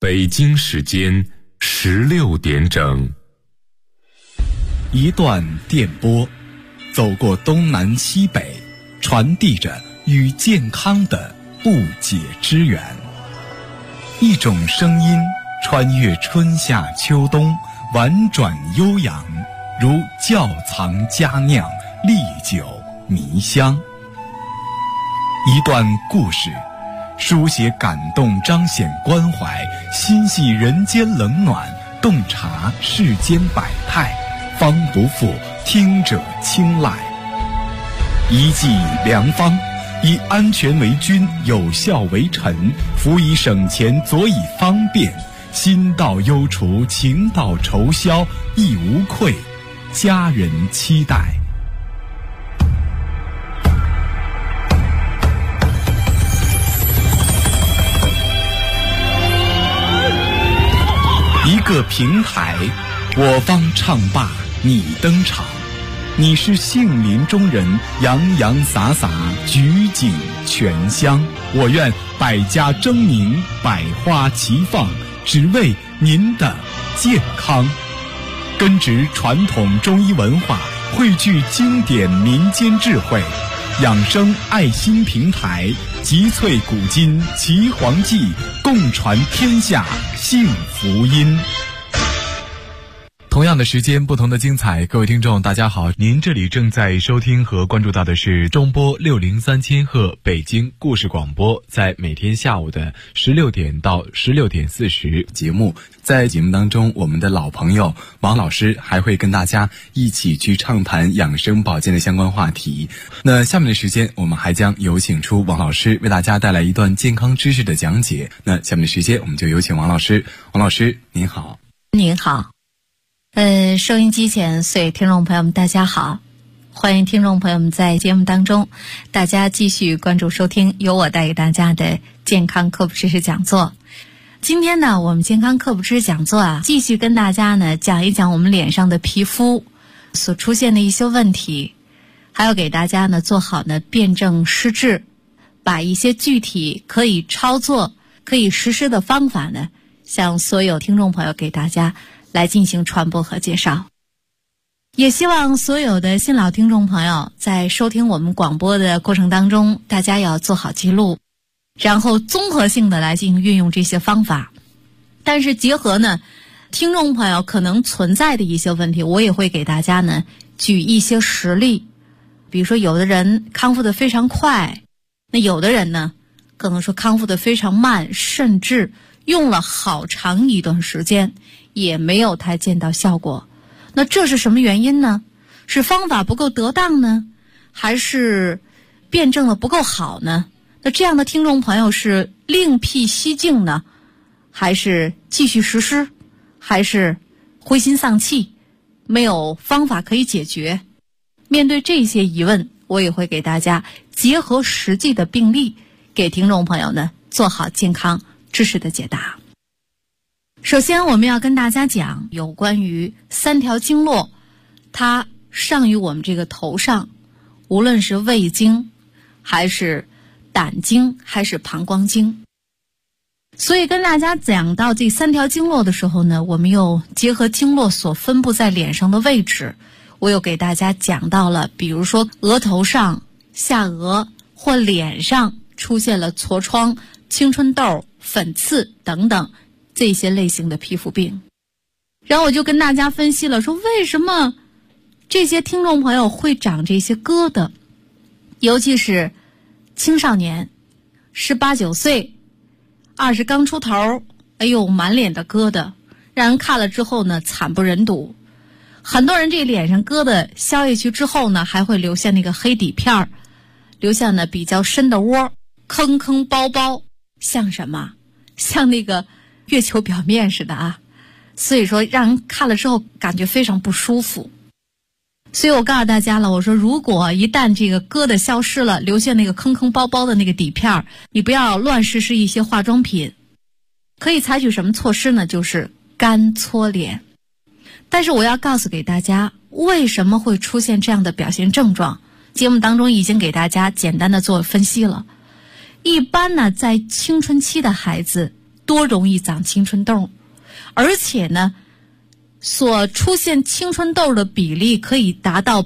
北京时间16点整。 一段电波，走过东南西北，传递着与健康的不解之缘。一种声音穿越春夏秋冬，婉转悠扬，如窖藏佳酿，历久弥香。一段故事，书写感动，彰显关怀，心系人间冷暖，洞察世间百态，方不负听者青睐。一剂良方，以安全为君，有效为臣，辅以省钱，佐以方便，心到忧除，情到愁消，亦无愧，家人期待。一个平台，我方唱罢你登场，你是杏林中人，洋洋洒洒，举景全香。我愿百家争鸣，百花齐放，只为您的健康。根植传统中医文化，汇聚经典民间智慧，养生爱心平台，集萃古今奇黄记，共传天下幸福音。同样的时间，不同的精彩。各位听众大家好，您这里正在收听和关注到的是中波603千赫北京故事广播，在每天下午的16点到16点40节目。在节目当中，我们的老朋友王老师还会跟大家一起去畅谈养生保健的相关话题。那下面的时间，我们还将有请出王老师为大家带来一段健康知识的讲解。那下面的时间，我们就有请王老师。王老师您好。 您好。收音机前所有听众朋友们大家好，欢迎听众朋友们在节目当中大家继续关注收听由我带给大家的健康科普知识讲座。今天呢，我们健康科普知识讲座继续跟大家呢讲一讲我们脸上的皮肤所出现的一些问题，还要给大家呢做好呢辨证施治，把一些具体可以操作可以实施的方法呢向所有听众朋友给大家来进行传播和介绍。也希望所有的新老听众朋友在收听我们广播的过程当中，大家要做好记录，然后综合性的来进行运用这些方法。但是结合呢听众朋友可能存在的一些问题，我也会给大家呢举一些实例。比如说有的人康复的非常快，那有的人呢可能说康复的非常慢，甚至用了好长一段时间也没有太见到效果。那这是什么原因呢？是方法不够得当呢，还是辩证的不够好呢？那这样的听众朋友是另辟蹊径呢，还是继续实施，还是灰心丧气，没有方法可以解决？面对这些疑问，我也会给大家结合实际的病例，给听众朋友呢做好健康知识的解答。首先我们要跟大家讲有关于3条经络，它上于我们这个头上，无论是胃经还是胆经还是膀胱经。所以跟大家讲到这3条经络的时候呢，我们又结合经络所分布在脸上的位置，我又给大家讲到了比如说额头上、下颚或脸上出现了痤疮、青春痘、粉刺等等这些类型的皮肤病。然后我就跟大家分析了，说为什么这些听众朋友会长这些疙瘩，尤其是青少年18、19岁，20刚出头，哎呦满脸的疙瘩，让人看了之后呢惨不忍睹。很多人这脸上疙瘩消下去之后呢，还会留下那个黑底片，留下呢比较深的窝，坑坑包包，像什么？像那个月球表面似的啊。所以说让人看了之后感觉非常不舒服。所以我告诉大家了，我说如果一旦这个疙瘩消失了，留下那个坑坑包包的那个底片，你不要乱实施一些化妆品。可以采取什么措施呢？就是干搓脸。但是我要告诉给大家，为什么会出现这样的表现症状，节目当中已经给大家简单的做分析了。一般呢，在青春期的孩子多容易长青春痘，而且呢，所出现青春痘的比例可以达到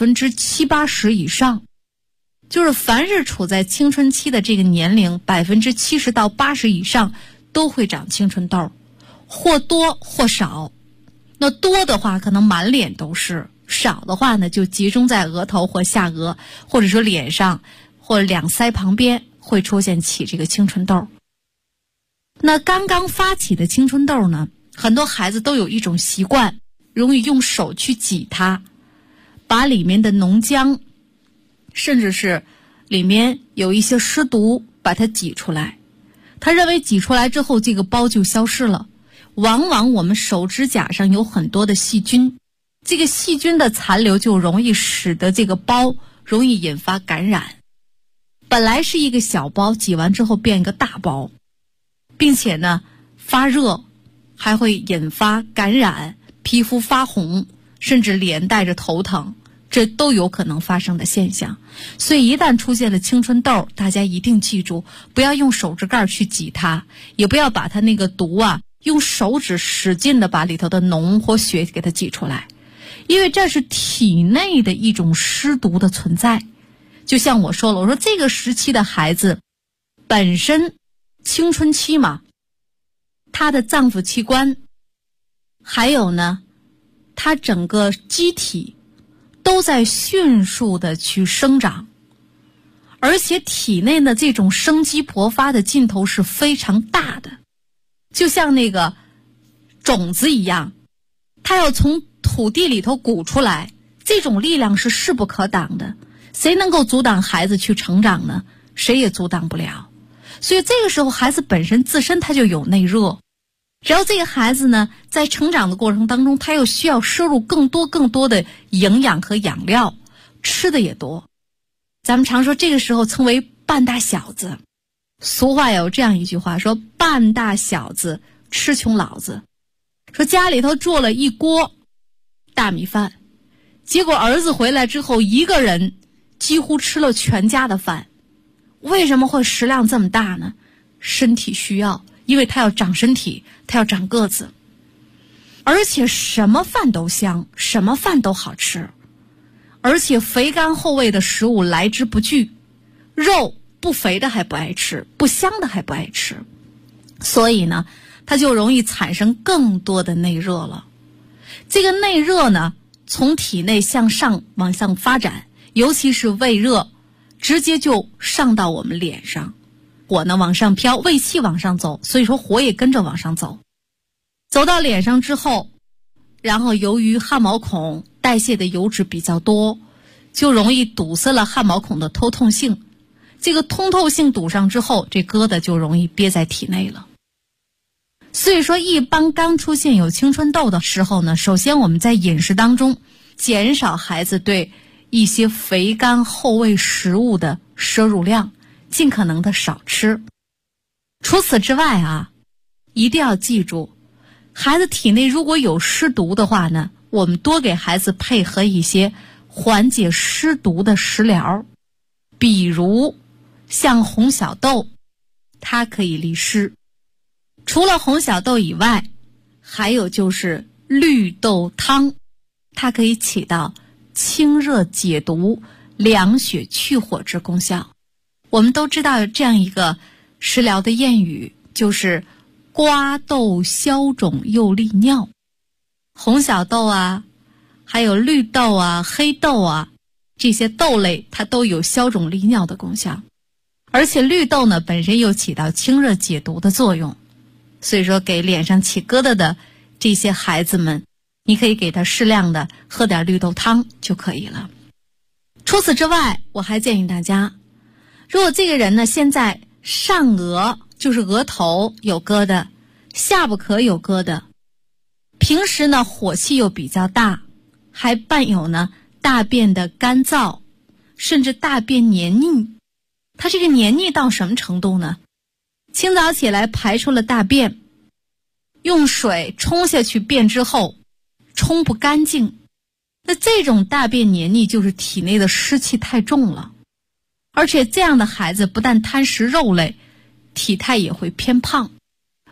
70%-80%以上。就是凡是处在青春期的这个年龄，70%到80%以上都会长青春痘，或多或少。那多的话可能满脸都是，少的话呢就集中在额头或下颚，或者说脸上或者两腮旁边会出现起这个青春痘。那刚刚发起的青春痘呢，很多孩子都有一种习惯，容易用手去挤它，把里面的脓浆甚至是里面有一些湿毒把它挤出来，他认为挤出来之后这个包就消失了。往往我们手指甲上有很多的细菌，这个细菌的残留就容易使得这个包容易引发感染。本来是一个小包，挤完之后变一个大包，并且呢发热，还会引发感染，皮肤发红，甚至连带着头疼，这都有可能发生的现象。所以一旦出现了青春痘，大家一定记住，不要用手指盖去挤它，也不要把它那个毒用手指使劲的把里头的脓或血给它挤出来，因为这是体内的一种湿毒的存在。就像我说了，我说这个时期的孩子本身青春期嘛，他的脏腑器官还有呢他整个机体都在迅速的去生长，而且体内的这种生机勃发的劲头是非常大的，就像那个种子一样，它要从土地里头鼓出来，这种力量是势不可挡的。谁能够阻挡孩子去成长呢？谁也阻挡不了。所以这个时候孩子本身自身他就有内热，只要这个孩子呢在成长的过程当中，他又需要摄入更多的营养和养料，吃的也多。咱们常说这个时候称为半大小子，俗话有这样一句话说，半大小子吃穷老子。说家里头做了一锅大米饭，结果儿子回来之后一个人几乎吃了全家的饭。为什么会食量这么大呢？身体需要，因为他要长身体，他要长个子，而且什么饭都香，什么饭都好吃，而且肥甘厚味的食物来之不拒，肉不肥的还不爱吃，不香的还不爱吃，所以呢它就容易产生更多的内热了。这个内热呢从体内向上往上发展，尤其是胃热，直接就上到我们脸上，火呢往上飘，胃气往上走，所以说火也跟着往上走，走到脸上之后，然后由于汗毛孔代谢的油脂比较多，就容易堵塞了汗毛孔的通透性，这个通透性堵上之后，这疙瘩就容易憋在体内了。所以说一般刚出现有青春痘的时候呢，首先我们在饮食当中减少孩子对一些肥甘厚味食物的摄入量，尽可能的少吃。除此之外一定要记住，孩子体内如果有湿毒的话呢，我们多给孩子配合一些缓解湿毒的食疗，比如像红小豆，它可以利湿。除了红小豆以外，还有就是绿豆汤，它可以起到清热解毒、凉血去火之功效。我们都知道这样一个食疗的谚语，就是瓜豆消肿又利尿。红小豆还有绿豆黑豆这些豆类它都有消肿利尿的功效，而且绿豆呢本身又起到清热解毒的作用。所以说给脸上起疙瘩的这些孩子们，你可以给他适量的喝点绿豆汤就可以了。除此之外，我还建议大家，如果这个人呢现在上额就是额头有疙瘩，下巴壳有疙瘩，平时呢火气又比较大，还伴有呢大便的干燥，甚至大便黏腻。它这个黏腻到什么程度呢？清早起来排出了大便，用水冲下去便之后冲不干净，那这种大便黏腻就是体内的湿气太重了。而且这样的孩子不但贪食肉类，体态也会偏胖，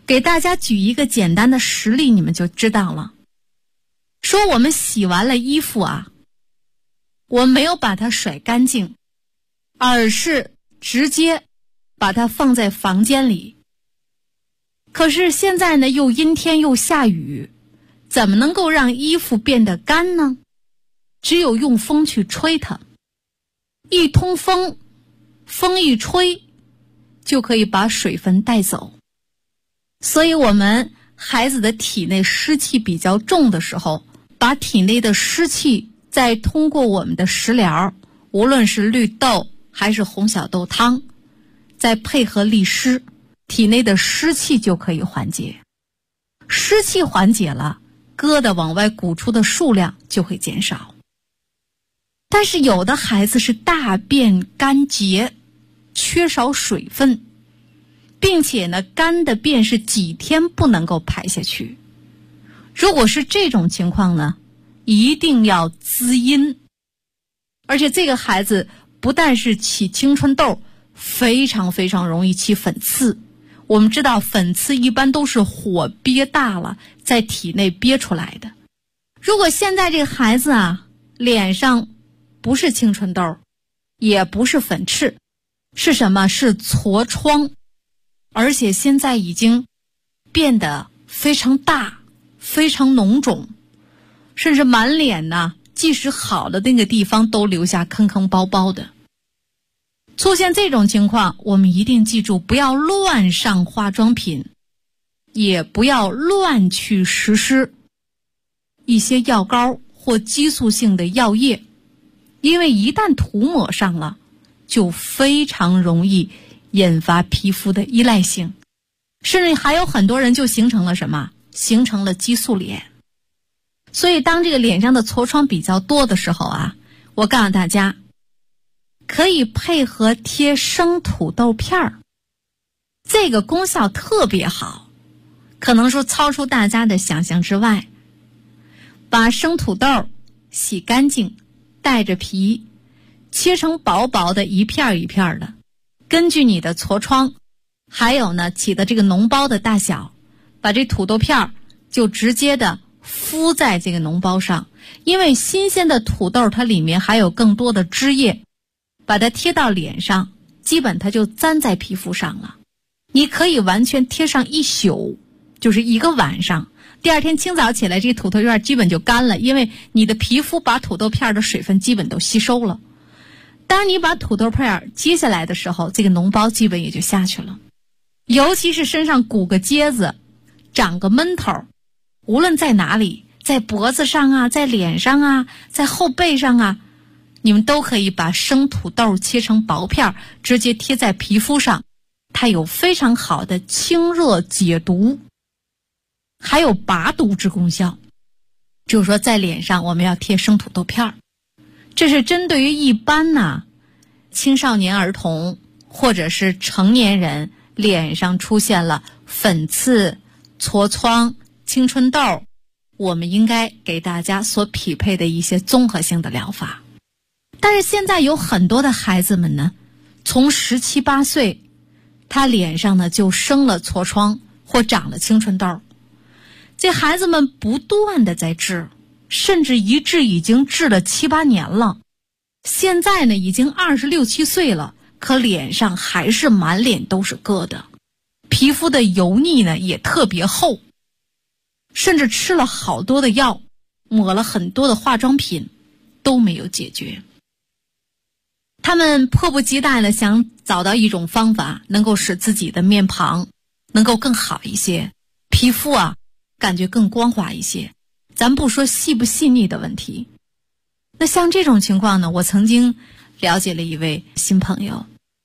给大家举一个简单的实例，你们就知道了。说我们洗完了衣服啊，我没有把它甩干净，而是直接把它放在房间里。可是现在呢，又阴天又下雨，怎么能够让衣服变得干呢？只有用风去吹它，一通风，风一吹，就可以把水分带走。所以我们孩子的体内湿气比较重的时候，把体内的湿气再通过我们的食疗，无论是绿豆还是红小豆汤，再配合利湿，体内的湿气就可以缓解。湿气缓解了，疙瘩往外鼓出的数量就会减少。但是有的孩子是大便干结，缺少水分，并且呢，干的便是几天不能够排下去。如果是这种情况呢，一定要滋阴。而且这个孩子不但是起青春痘，非常非常容易起粉刺。我们知道粉刺一般都是火憋大了，在体内憋出来的。如果现在这个孩子啊，脸上不是青春痘，也不是粉刺，是什么？是痤疮，而且现在已经变得非常大，非常脓肿，甚至满脸呢，即使好的那个地方都留下坑坑包包的。出现这种情况，我们一定记住，不要乱上化妆品，也不要乱去实施一些药膏或激素性的药液，因为一旦涂抹上了，就非常容易引发皮肤的依赖性，甚至还有很多人就形成了什么？形成了激素脸。所以当这个脸上的痤疮比较多的时候啊，我告诉大家，可以配合贴生土豆片儿，这个功效特别好，可能说超出大家的想象之外。把生土豆洗干净，带着皮，切成薄薄的一片一片的，根据你的痤疮还有呢起的这个脓包的大小，把这土豆片就直接的敷在这个脓包上。因为新鲜的土豆它里面还有更多的汁液，把它贴到脸上，基本它就粘在皮肤上了。你可以完全贴上一宿，就是一个晚上，第二天清早起来，这土豆片基本就干了，因为你的皮肤把土豆片的水分基本都吸收了。当你把土豆片揭下来的时候，这个脓包基本也就下去了。尤其是身上鼓个疖子，长个闷头，无论在哪里，在脖子上啊，在脸上啊，在后背上啊，你们都可以把生土豆切成薄片，直接贴在皮肤上，它有非常好的清热解毒，还有拔毒之功效。就是说在脸上我们要贴生土豆片，这是针对于一般呢青少年儿童或者是成年人脸上出现了粉刺、痤疮、青春痘，我们应该给大家所匹配的一些综合性的疗法。但是现在有很多的孩子们呢，从17、18岁，他脸上呢就生了痤疮或长了青春痘。这孩子们不断的在治，甚至一治已经治了7、8年了。现在呢已经26、27岁了，可脸上还是满脸都是疙瘩，皮肤的油腻呢也特别厚，甚至吃了好多的药，抹了很多的化妆品，都没有解决。他们迫不及待的想找到一种方法，能够使自己的面庞能够更好一些，皮肤啊感觉更光滑一些。咱不说细不细腻的问题，那像这种情况呢，我曾经了解了一位新朋友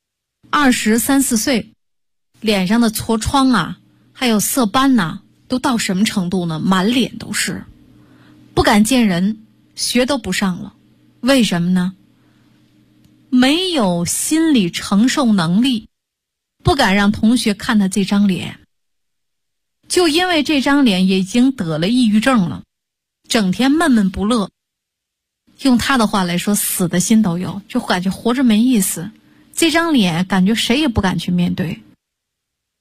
，23、24岁，脸上的痤疮啊还有色斑呐，都到什么程度呢？满脸都是，不敢见人，学都不上了。为什么呢？没有心理承受能力，不敢让同学看他这张脸。就因为这张脸也已经得了抑郁症了，整天闷闷不乐，用他的话来说，死的心都有，就感觉活着没意思。这张脸感觉谁也不敢去面对。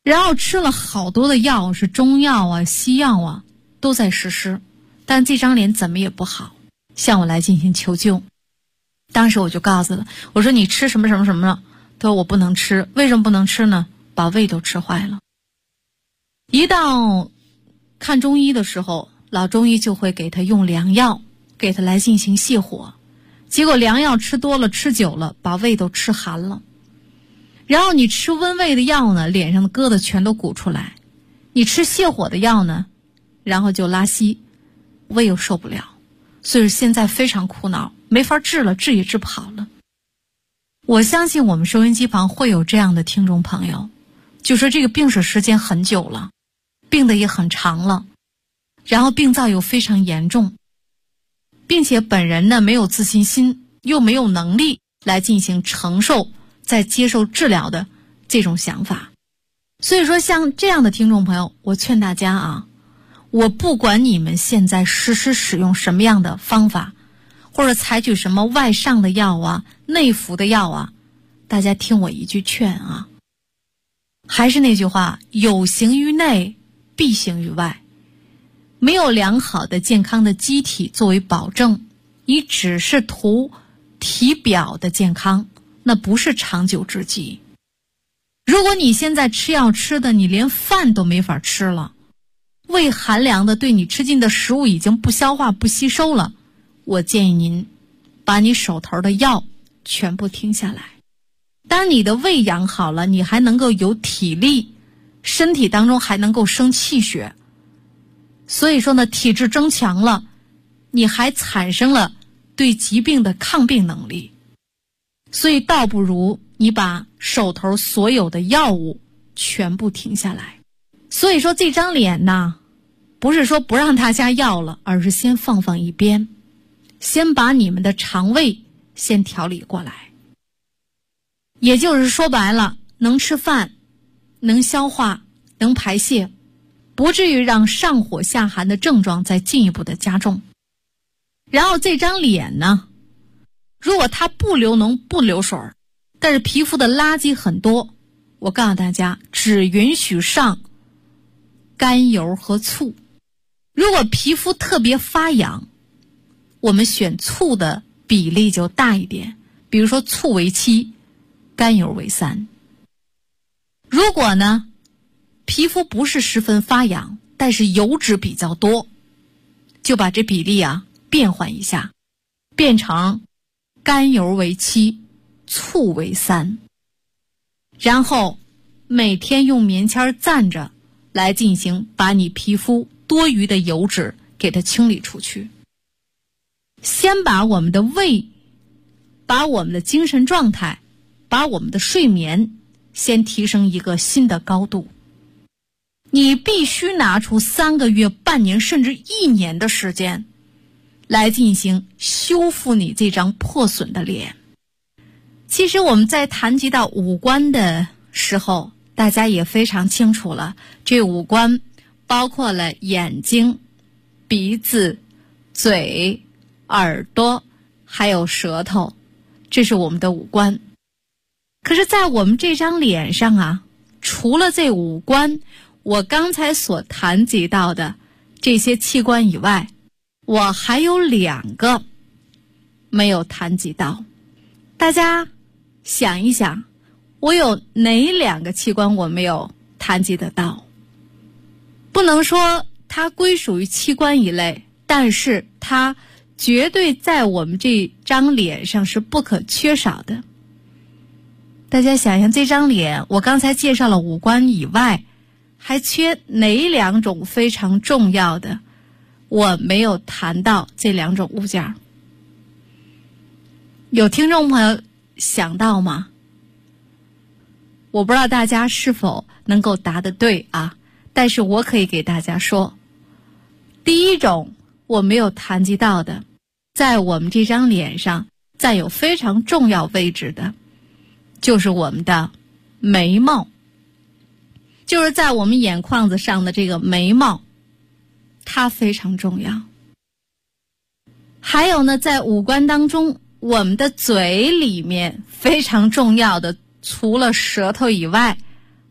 然后吃了好多的药，是中药啊、西药啊，都在实施，但这张脸怎么也不好，向我来进行求救。当时我就告诉了，我说你吃什么什么什么了？他说我不能吃。为什么不能吃呢？把胃都吃坏了。一到看中医的时候，老中医就会给他用凉药，给他来进行泻火。结果凉药吃多了，吃久了，把胃都吃寒了。然后你吃温胃的药呢，脸上的疙瘩全都鼓出来；你吃泻火的药呢，然后就拉稀，胃又受不了。所以现在非常苦恼，没法治了，治也治不好了。我相信我们收音机旁会有这样的听众朋友，就说这个病史时间很久了，病得也很长了，然后病灶又非常严重，并且本人呢没有自信心，又没有能力来进行承受在接受治疗的这种想法。所以说像这样的听众朋友，我劝大家啊，我不管你们现在实施使用什么样的方法，或者采取什么外上的药啊、内服的药啊，大家听我一句劝啊，还是那句话，有形于内，必形于外。没有良好的健康的机体作为保证，你只是图体表的健康，那不是长久之计。如果你现在吃药吃的你连饭都没法吃了，胃寒凉的对你吃进的食物已经不消化不吸收了，我建议您把你手头的药全部停下来。当你的胃养好了，你还能够有体力，身体当中还能够生气血，所以说呢，体质增强了，你还产生了对疾病的抗病能力。所以倒不如你把手头所有的药物全部停下来。所以说这张脸呢，不是说不让大家要了，而是先放一边，先把你们的肠胃先调理过来。也就是说白了，能吃饭，能消化，能排泄，不至于让上火下寒的症状再进一步的加重。然后这张脸呢，如果它不流脓不流水，但是皮肤的垃圾很多，我告诉大家，只允许上甘油和醋。如果皮肤特别发痒，我们选醋的比例就大一点，比如说醋为7，甘油为3。如果呢，皮肤不是十分发痒，但是油脂比较多，就把这比例啊变换一下，变成甘油为7，醋为3。然后每天用棉签蘸着来进行把你皮肤多余的油脂给它清理出去。先把我们的胃，把我们的精神状态，把我们的睡眠先提升一个新的高度。你必须拿出3个月、半年甚至1年的时间来进行修复你这张破损的脸。其实我们在谈及到五官的时候，大家也非常清楚了，这五官包括了眼睛、鼻子、嘴、耳朵还有舌头，这是我们的五官。可是在我们这张脸上啊，除了这五官我刚才所谈及到的这些器官以外，我还有2个没有谈及到。大家想一想，我有哪2个器官我没有谈及得到？不能说它归属于器官一类，但是它绝对在我们这张脸上是不可缺少的。大家想想，这张脸我刚才介绍了五官以外，还缺哪2种非常重要的，我没有谈到这2种物件？有听众朋友想到吗？我不知道大家是否能够答得对啊，但是我可以给大家说，第1种我没有谈及到的，在我们这张脸上占有非常重要位置的，就是我们的眉毛，就是在我们眼眶子上的这个眉毛，它非常重要。还有呢，在五官当中，我们的嘴里面非常重要的，除了舌头以外，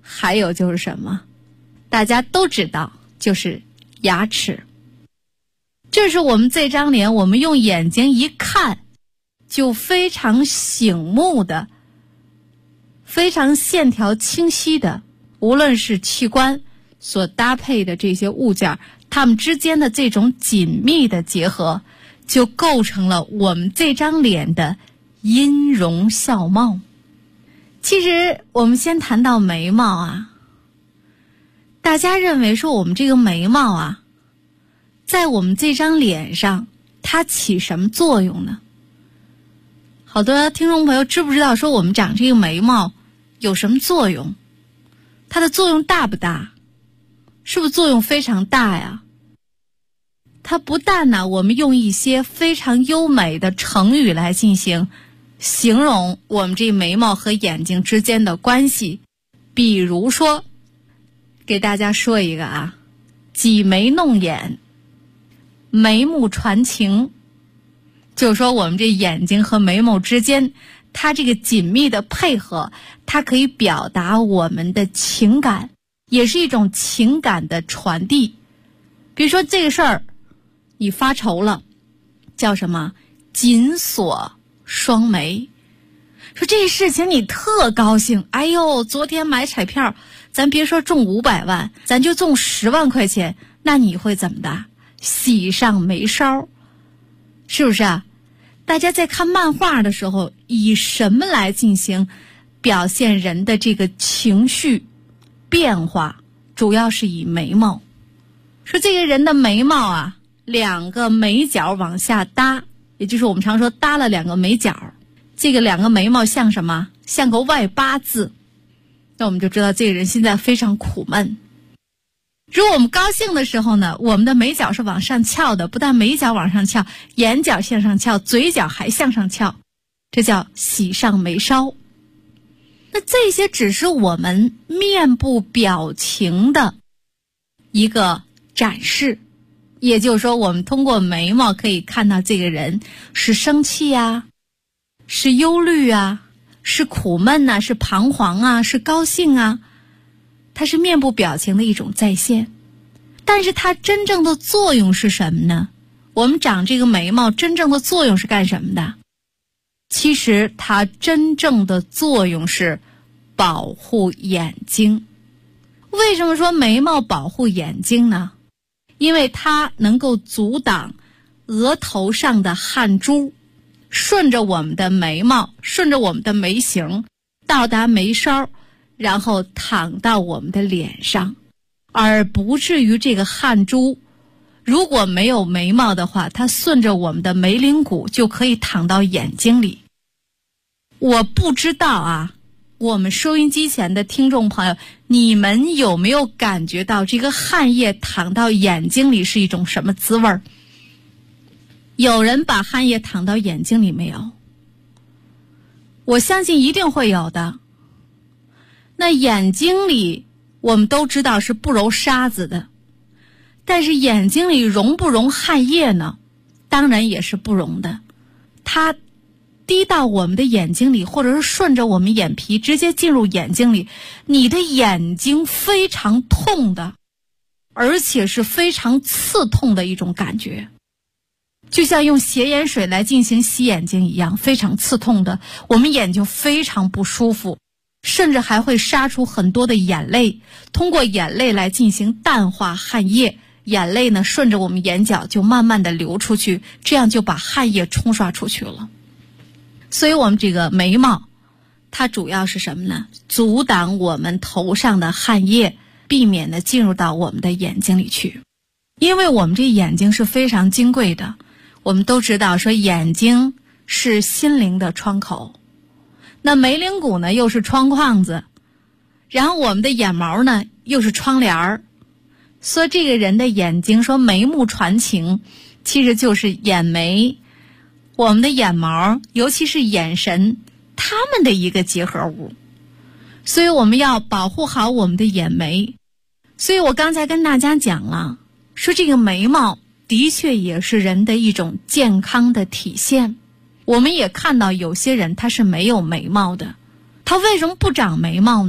还有就是什么？大家都知道，就是牙齿。这是我们这张脸，我们用眼睛一看就非常醒目的，非常线条清晰的，无论是器官所搭配的这些物件，它们之间的这种紧密的结合，就构成了我们这张脸的音容笑貌。其实我们先谈到眉毛啊，大家认为说我们这个眉毛啊，在我们这张脸上它起什么作用呢？好多听众朋友知不知道说我们长这个眉毛有什么作用？它的作用大不大？是不是作用非常大呀？它不但呢，我们用一些非常优美的成语来进行形容我们这眉毛和眼睛之间的关系，比如说给大家说一个啊，挤眉弄眼，眉目传情，就是说我们这眼睛和眉毛之间它这个紧密的配合，它可以表达我们的情感，也是一种情感的传递。比如说这个事儿你发愁了，叫什么？紧锁双眉。说这事情你特高兴，哎呦，昨天买彩票，咱别说中500万，咱就中10万块钱，那你会怎么的？喜上眉梢，是不是啊？大家在看漫画的时候，以什么来进行表现人的这个情绪变化？主要是以眉毛。说这个人的眉毛啊，2个眉角往下搭，也就是我们常说搭了2个眉角，这个2个眉毛像什么？像个外8字。那我们就知道这个人现在非常苦闷。如果我们高兴的时候呢，我们的眉角是往上翘的，不但眉角往上翘，眼角向上翘，嘴角还向上翘，这叫喜上眉梢。那这些只是我们面部表情的一个展示，也就是说我们通过眉毛可以看到这个人是生气啊，是忧虑啊，是苦闷啊，是彷徨啊，是高兴啊，它是面部表情的一种再现。但是它真正的作用是什么呢？我们长这个眉毛真正的作用是干什么的？其实它真正的作用是保护眼睛。为什么说眉毛保护眼睛呢？因为它能够阻挡额头上的汗珠顺着我们的眉毛，顺着我们的眉形到达眉梢，然后淌到我们的脸上，而不至于这个汗珠如果没有眉毛的话，它顺着我们的眉棱骨就可以淌到眼睛里。我不知道啊，我们收音机前的听众朋友，你们有没有感觉到这个汗液淌到眼睛里是一种什么滋味儿？有人把汗液淌到眼睛里没有？我相信一定会有的。那眼睛里我们都知道是不揉沙子的，但是眼睛里溶不溶汗液呢？当然也是不溶的。它滴到我们的眼睛里，或者是顺着我们眼皮直接进入眼睛里，你的眼睛非常痛的，而且是非常刺痛的一种感觉，就像用咸盐水来进行洗眼睛一样，非常刺痛的，我们眼睛非常不舒服，甚至还会杀出很多的眼泪，通过眼泪来进行淡化汗液，眼泪呢顺着我们眼角就慢慢的流出去，这样就把汗液冲刷出去了。所以我们这个眉毛它主要是什么呢？阻挡我们头上的汗液，避免的进入到我们的眼睛里去。因为我们这眼睛是非常金贵的，我们都知道说眼睛是心灵的窗口，那眉棱骨呢又是窗框子，然后我们的眼毛呢又是窗帘儿。所以这个人的眼睛说眉目传情，其实就是眼眉，我们的眼毛，尤其是眼神，它们的一个结合物。所以我们要保护好我们的眼眉。所以我刚才跟大家讲了，说这个眉毛的确也是人的一种健康的体现。我们也看到有些人他是没有眉毛的，他为什么不长眉毛呢？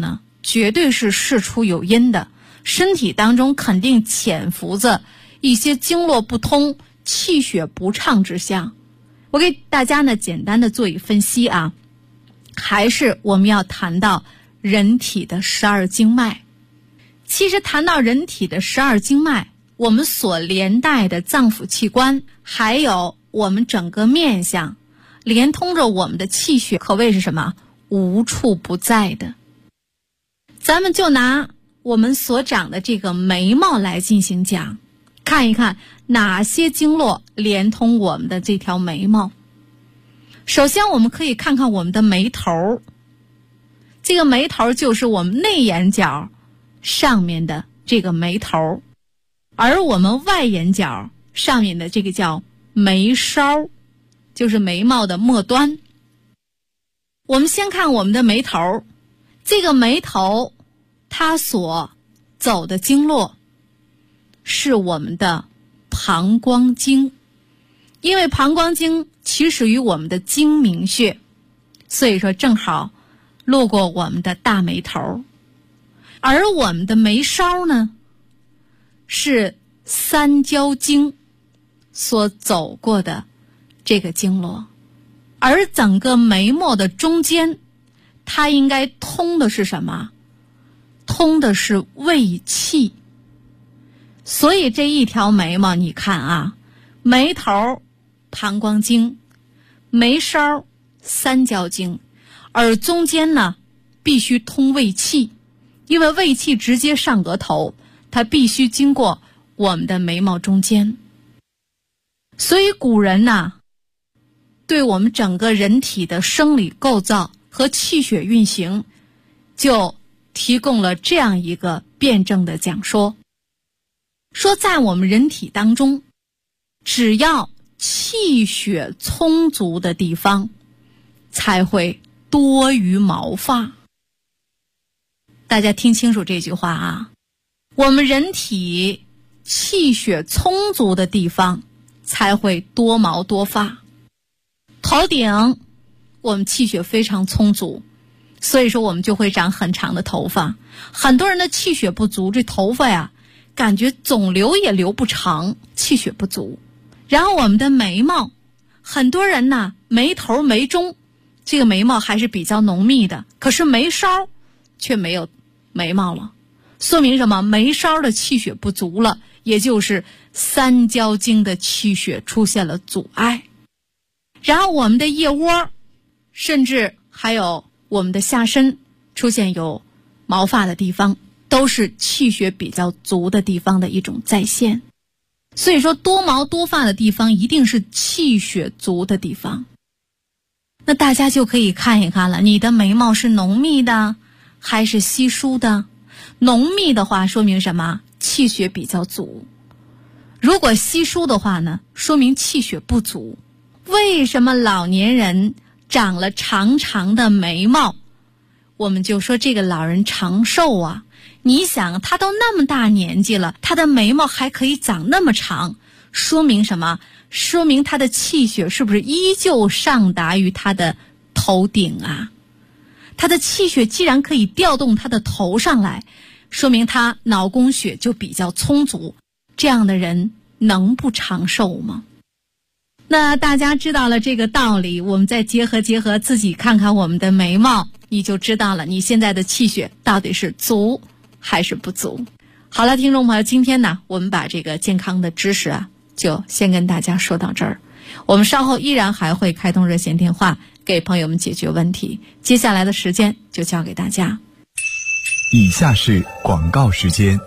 绝对是事出有因的，身体当中肯定潜伏着一些经络不通、气血不畅之象。我给大家呢简单的做一分析啊，还是我们要谈到人体的12经脉。其实谈到人体的12经脉，我们所连带的脏腑器官，还有我们整个面相，连通着我们的气血，可谓是什么？无处不在的。咱们就拿我们所长的这个眉毛来进行讲，看一看哪些经络连通我们的这条眉毛。首先我们可以看看我们的眉头，这个眉头就是我们内眼角上面的这个眉头，而我们外眼角上面的这个叫眉梢，就是眉毛的末端。我们先看我们的眉头，这个眉头它所走的经络是我们的膀胱经，因为膀胱经起始于我们的睛明穴，所以说正好路过我们的大眉头。而我们的眉梢呢，是三焦经所走过的这个经络，而整个眉毛的中间，它应该通的是什么？通的是胃气。所以这一条眉毛你看啊，眉头膀胱经，眉梢三焦经，而中间呢必须通胃气，因为胃气直接上额头，它必须经过我们的眉毛中间。所以古人呢，对我们整个人体的生理构造和气血运行就提供了这样一个辩证的讲说，说在我们人体当中，只要气血充足的地方才会多于毛发。大家听清楚这句话啊，我们人体气血充足的地方才会多毛多发。头顶我们气血非常充足，所以说我们就会长很长的头发。很多人的气血不足，这头发呀感觉总留也留不长，气血不足。然后我们的眉毛，很多人呢眉头眉中这个眉毛还是比较浓密的，可是眉梢却没有眉毛了，说明什么？眉梢的气血不足了，也就是三焦经的气血出现了阻碍。然后我们的腋窝，甚至还有我们的下身出现有毛发的地方，都是气血比较足的地方的一种再现。所以说多毛多发的地方一定是气血足的地方。那大家就可以看一看了，你的眉毛是浓密的还是稀疏的？浓密的话说明什么？气血比较足。如果稀疏的话呢，说明气血不足。为什么老年人长了长长的眉毛，我们就说这个老人长寿啊？你想他都那么大年纪了，他的眉毛还可以长那么长，说明什么？说明他的气血是不是依旧上达于他的头顶啊？他的气血既然可以调动他的头上来，说明他脑供血就比较充足，这样的人能不长寿吗？那大家知道了这个道理，我们再结合自己看看我们的眉毛，你就知道了你现在的气血到底是足还是不足。好了，听众朋友，今天呢我们把这个健康的知识啊就先跟大家说到这儿，我们稍后依然还会开通热线电话给朋友们解决问题，接下来的时间就交给大家。 以下是广告时间。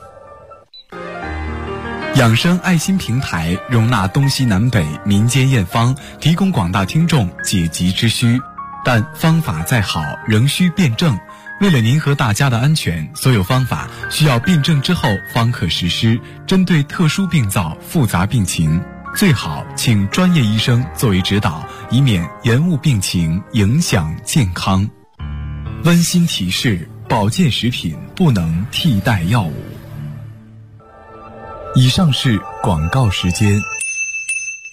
养生爱心平台容纳东西南北民间验方，提供广大听众解急之需，但方法再好仍需辩证。为了您和大家的安全，所有方法需要辩证之后方可实施。针对特殊病灶、复杂病情，最好请专业医生作为指导，以免延误病情，影响健康。温馨提示：保健食品不能替代药物。以上是广告时间。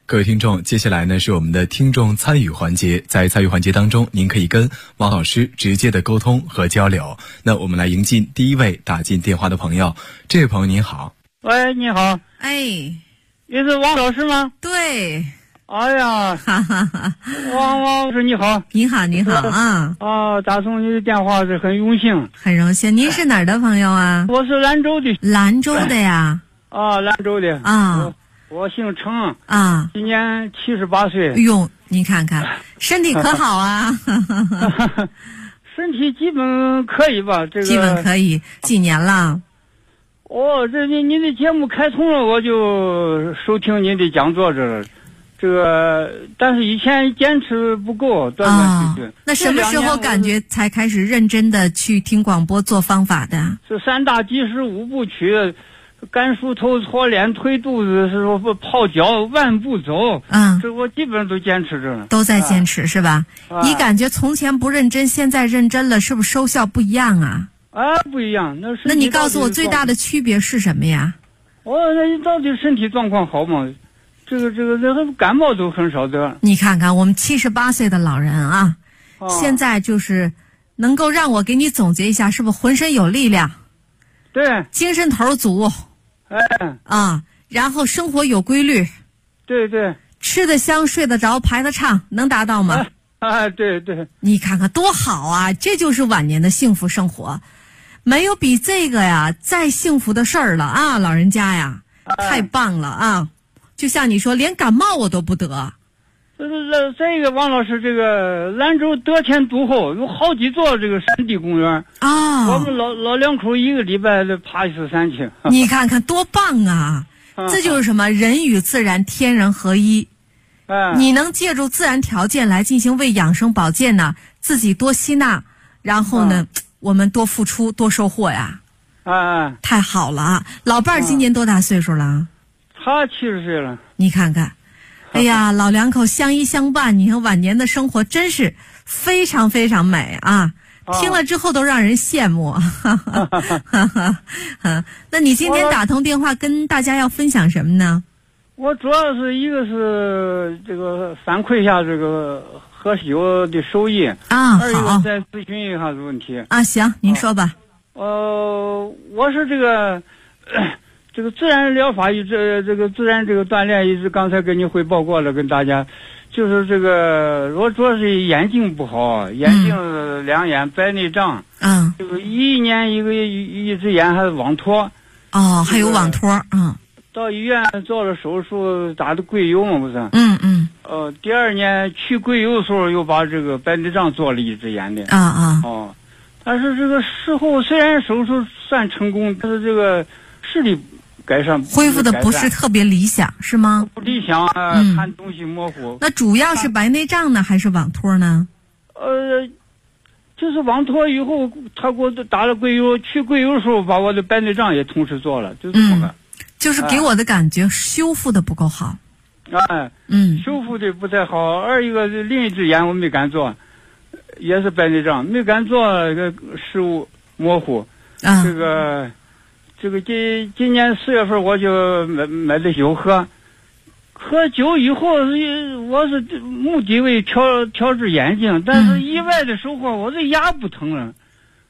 各位听众，接下来呢是我们的听众参与环节，在参与环节当中，您可以跟王老师直接的沟通和交流。那我们来迎进第一位打进电话的朋友，这位朋友您好。 喂，你好。 哎， 也是王老师吗？ 对。 哎呀， 哈哈哈， 王老师你好。 你好，你好啊。 打通你的电话是很荣幸。 很荣幸。您是哪儿的朋友啊？ 我是兰州的。 兰州的呀？ 兰州的。我姓程啊， 今年78岁。 哟，你看看，身体可好啊？ 身体基本可以吧？这个基本可以。几年了？ 您的节目开通了，我就收听您的讲座了。但是以前坚持不够，断断续续。 那什么时候感觉才开始认真的去听广播做方法的？ 是3大基石5部曲。干梳头、搓脸、推肚子，是说泡脚、万步走。这我基本都坚持着了。 都在坚持是吧？你感觉从前不认真，现在认真了，是不是收效不一样啊？ 不一样。那你告诉我最大的区别是什么呀？ 那你到底身体状况好吗？这感冒都很少得。 你看看我们78岁的老人啊，现在就是能够让我给你总结一下，是不是浑身有力量？ 对， 精神头足。然后生活有规律。 对对。 吃得香，睡得着，排得畅，能达到吗？ 对对。 你看看多好啊！这就是晚年的幸福生活，没有比这个呀再幸福的事儿了啊！老人家呀，太棒了啊！就像你说，连感冒我都不得。 这个王老师，这个兰州得天独厚，有好几座这个山地公园我们老两口一个礼拜得爬一次山去。 你看看多棒啊！这就是什么人与自然天人合一。你能借助自然条件来进行为养生保健呢，自己多吸纳，然后呢，我们多付出多收获呀。太好了啊！老伴儿今年多大岁数了？ 他70岁了。 你看看。哎呀，老两口相依相伴，你看晚年的生活真是非常非常美啊！听了之后都让人羡慕。那你今天打通电话跟大家要分享什么呢？ 我主要是一个是这个反馈一下这个喝酒的收益二一个再咨询一下子问题行，您说吧。 我是这个自然疗法这个自然这个锻炼一直刚才跟你汇报过了，跟大家就是这个我主要是眼睛不好，眼睛两眼白内障，这个一年一只眼还是网脱。 还有网脱。 到医院做了手术，打的硅油嘛，不是？第2年去硅油的时候，又把这个白内障做了一只眼的。但是这个事后虽然手术算成功，但是这个视力改善恢复的不是特别理想，是吗？ 不理想看东西模糊。 那主要是白内障呢，还是网脱呢？ 就是网脱以后，他给我打了硅油，去硅油的时候，把我的白内障也同时做了，就这么个。 就是给我的感觉修复的不够好。 修复的不太好。二一个另一只眼我没敢做，也是白内障，没敢做，视物模糊。这个今年4月份我就买的酒喝酒以后，我是目的为调治眼睛，但是意外的收获，我这牙不疼了。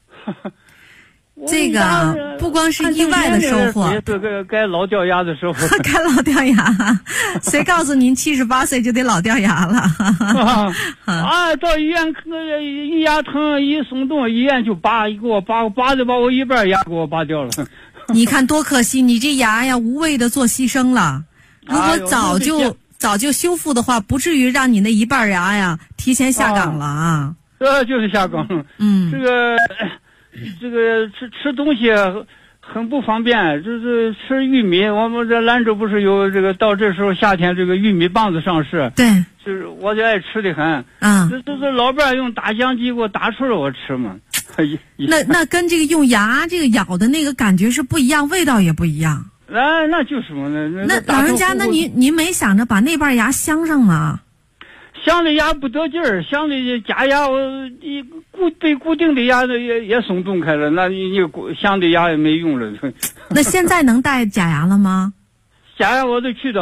这个不光是意外的收获， 也是该老掉牙的时候。 该老掉牙，谁告诉您78岁就得老掉牙了？ 到医院一牙疼一松动，医院就给我拔的把我一半牙给我拔掉了。 你看多可惜，你这牙呀无谓的做牺牲了。如果早就修复的话，不至于让你那一半牙呀提前下岗了啊。 就是下岗。这个吃东西很不方便，就是吃玉米。我们这兰州不是有这个到这时候夏天这个玉米棒子上市， 对， 就是我就爱吃的很。这老伴用打浆机给我打出来我吃嘛。 那跟这个用牙这个咬的那个感觉是不一样，味道也不一样。 那就是嘛。 那老人家，那您没想着把那半牙镶上吗？ 镶的牙不得劲儿，镶的假牙被固定的牙也松动开了，那你镶的牙也没用了。 那现在能戴假牙了吗？ 假牙我都去掉了。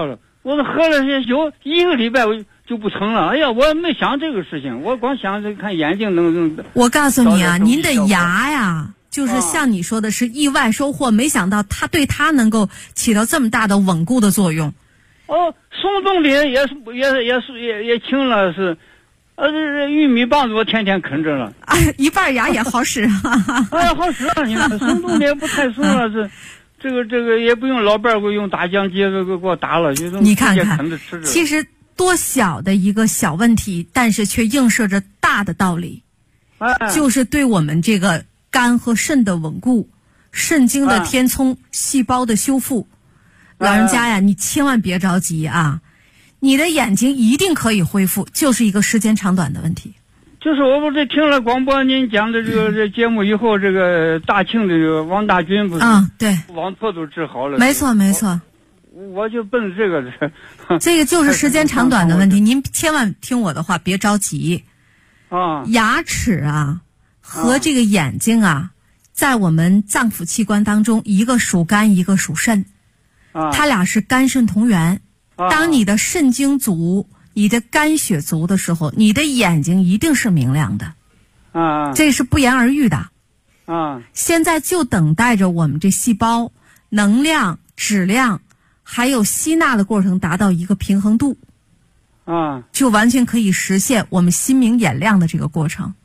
我都喝了些酒1个礼拜我就不成了。哎呀，我没想这个事情，我光想着看眼睛能。 我告诉你啊，您的牙呀，就是像你说的是意外收获，没想到它对它能够起到这么大的稳固的作用。 松动的也轻了是。这玉米棒子我天天啃着了， 一半牙也好使啊！ 好使啊！你看松动的也不太松了，这个也不用老伴儿给我用打浆机给我打了，就你看看，其实多小的一个小问题，但是却映射着大的道理，就是对我们这个肝和肾的稳固、肾经的填充、细胞的修复。老人家呀，你千万别着急啊！你的眼睛一定可以恢复，就是一个时间长短的问题。 就是我不是听了广播您讲的这个节目以后，这个大庆的这个王大军不是对， 网破都治好了。 没错没错， 我就奔这个。 这个就是时间长短的问题，您千万听我的话，别着急。牙齿和这个眼睛在我们脏腑器官当中，一个属肝，一个属肾，它俩是肝肾同源。当你的肾精足，你的肝血足的时候，你的眼睛一定是明亮的。这是不言而喻的。现在就等待着我们这细胞能量、质量还有吸纳的过程达到一个平衡度。就完全可以实现我们心明眼亮的这个过程。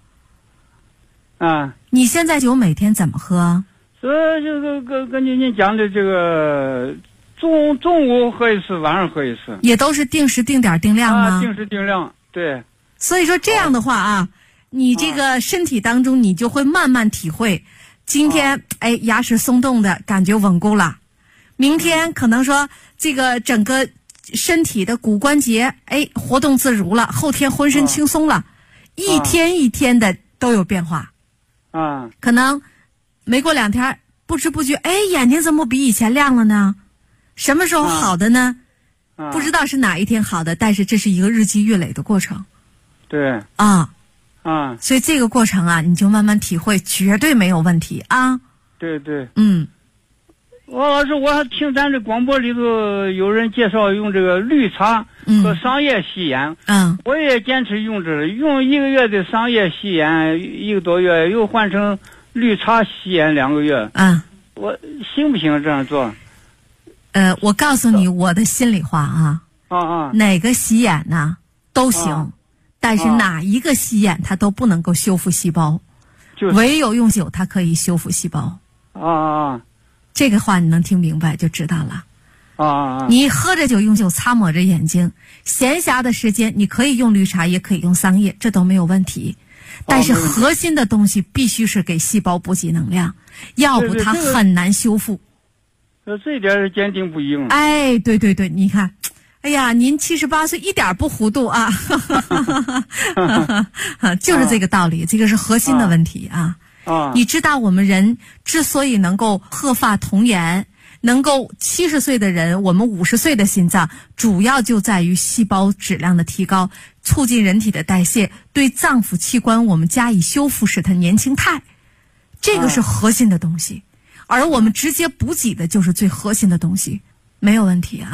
你现在酒每天怎么喝？ 就是跟您讲的这个。中午喝一次，晚上喝一次， 也都是定时定点定量吗？ 定时定量，对。 所以说这样的话你这个身体当中你就会慢慢体会，今天牙齿松动的感觉稳固了，明天可能说这个整个身体的骨关节活动自如了，后天浑身轻松了，一天一天的都有变化。可能没过2天，不知不觉眼睛怎么比以前亮了呢？什么时候好的呢？不知道是哪一天好的，但是这是一个日积月累的过程。 对。 所以这个过程你就慢慢体会，绝对没有问题啊。 对。老师，我还听咱这广播里头有人介绍用这个绿茶和桑叶洗眼。我也坚持用这个，用1个月的桑叶洗眼1个多月，又换成绿茶洗眼2个月。我行不行这样做？ 我告诉你我的心里话哪个洗眼呢都行，但是哪一个洗眼它都不能够修复细胞，唯有用酒它可以修复细胞。这个话你能听明白就知道了。你喝着酒用酒擦抹着眼睛，闲暇的时间你可以用绿茶也可以用桑叶，这都没有问题。但是核心的东西必须是给细胞补给能量，要不它很难修复。 这一点是坚定不移。 对，你看，您78岁一点不糊涂就是这个道理，这个是核心的问题你知道我们人之所以能够鹤发童颜，能够70岁的人，我们50岁的心脏，主要就在于细胞质量的提高，促进人体的代谢，对脏腑器官我们加以修复，使它年轻态，这个是核心的东西。而我们直接补给的就是最核心的东西，没有问题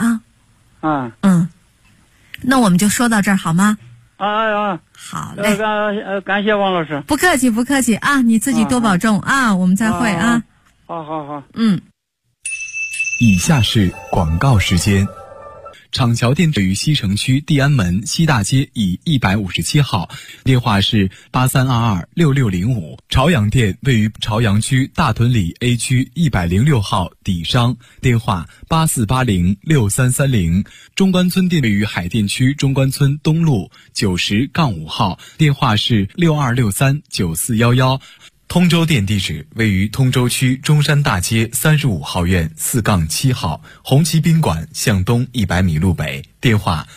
那我们就说到这儿好吗？好嘞。 感谢王老师。 不客气你自己多保重我们再会好。 以下是广告时间。厂桥店位于西城区地安门西大街以157号，电话是83226605。朝阳店位于朝阳区大屯里 A 区106号底商，电话84806330。中关村店位于海淀区中关村东路90-5号，电话是62639411。通州店地址位于通州区中山大街35号院4-7号，红旗宾馆向东100米路北，电话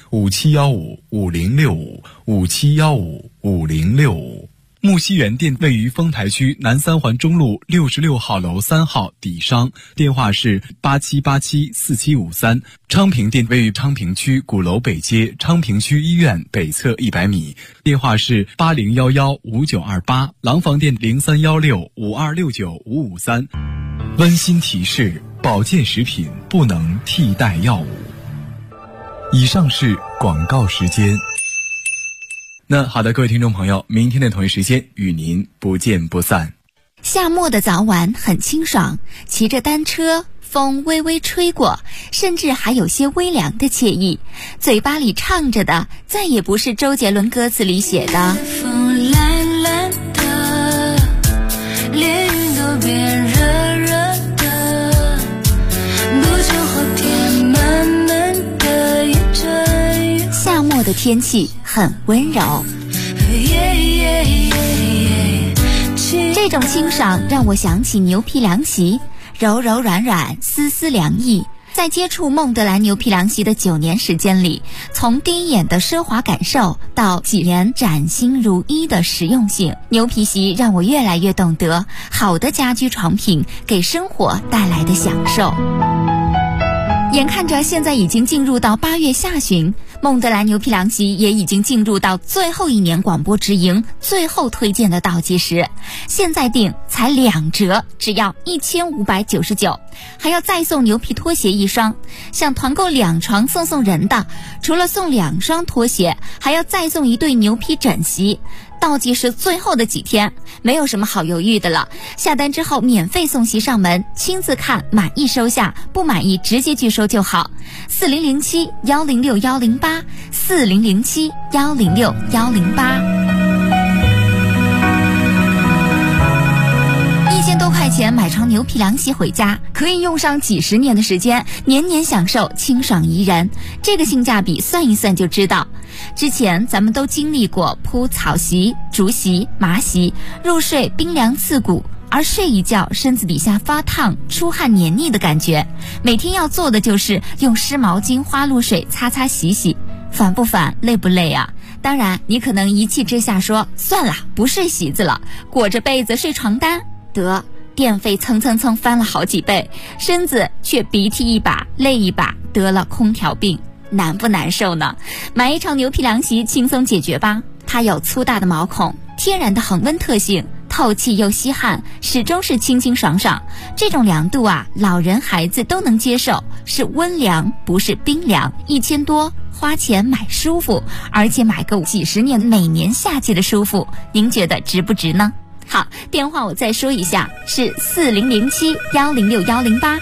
57155065，57155065。木樨园店位于丰台区南三环中路66号楼3号底商，电话是87874753。昌平店位于昌平区鼓楼北街昌平区医院北侧100米，电话是80115928。廊坊店031652695553。温馨提示：保健食品不能替代药物。 以上是广告时间。那好的，各位听众朋友，明天的同一时间与您不见不散。 夏末的早晚很清爽，骑着单车，风微微吹过，甚至还有些微凉的惬意。嘴巴里唱着的，再也不是周杰伦歌词里写的风蓝蓝的，连云都变热热的，不久后天慢慢的一阵雨。 夏末的天气很温柔，这种清爽让我想起牛皮凉席，柔柔软软，丝丝凉意。在接触孟德兰牛皮凉席的9年时间里，从第一眼的奢华感受到几年崭新如一的实用性，牛皮席让我越来越懂得好的家居床品给生活带来的享受。眼看着现在已经进入到8月下旬，孟德兰牛皮凉席也已经进入到最后一年广播直营最后推荐的倒计时，现在订才2折，只要1599，还要再送牛皮拖鞋1双。想团购2床送人的，除了送2双拖鞋，还要再送1对牛皮枕席。倒计时最后的几天，没有什么好犹豫的了。下单之后免费送席上门，亲自看，满意收下，不满意直接拒收就好。4007-106-108 4007-106-108。1000多块钱买床牛皮凉席回家，可以用上几十年的时间，年年享受清爽宜人。这个性价比算一算就知道。之前咱们都经历过铺草席、竹席、麻席，入睡冰凉刺骨，而睡一觉身子底下发烫、出汗黏腻的感觉。每天要做的就是用湿毛巾、花露水擦擦洗洗，烦不烦？累不累啊？当然，你可能一气之下说算了，不睡席子了，裹着被子睡床单。得，电费蹭翻了好几倍，身子却鼻涕一把泪一把，得了空调病，难不难受呢？买一床牛皮凉席轻松解决吧。它有粗大的毛孔，天然的恒温特性，透气又吸汗，始终是清清爽爽。这种凉度啊，老人孩子都能接受，是温凉不是冰凉。1000多花钱买舒服，而且买个几十年每年夏季的舒服，您觉得值不值呢？好，电话我再说一下，是4007-106-108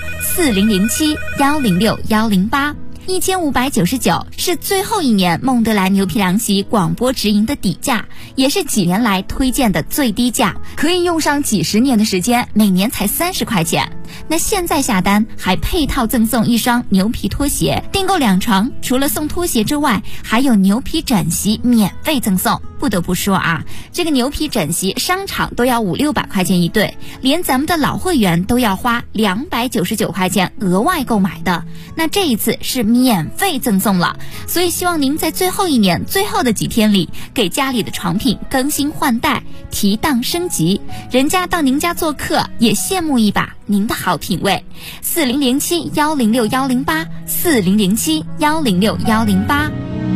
4007-106-108。1599是最后一年孟德兰牛皮凉席广播直营的底价，也是几年来推荐的最低价，可以用上几十年的时间，每年才30块钱。那现在下单还配套赠送1双牛皮拖鞋，订购2床，除了送拖鞋之外，还有牛皮枕席免费赠送。不得不说啊，这个牛皮枕席商场都要500-600块钱一对，连咱们的老会员都要花299块钱额外购买的，那这一次是免费赠送了。所以希望您在最后一年最后的几天里，给家里的床品更新换代，提档升级，人家到您家做客也羡慕一把您的好品味。4007-106-108 4007-106-108。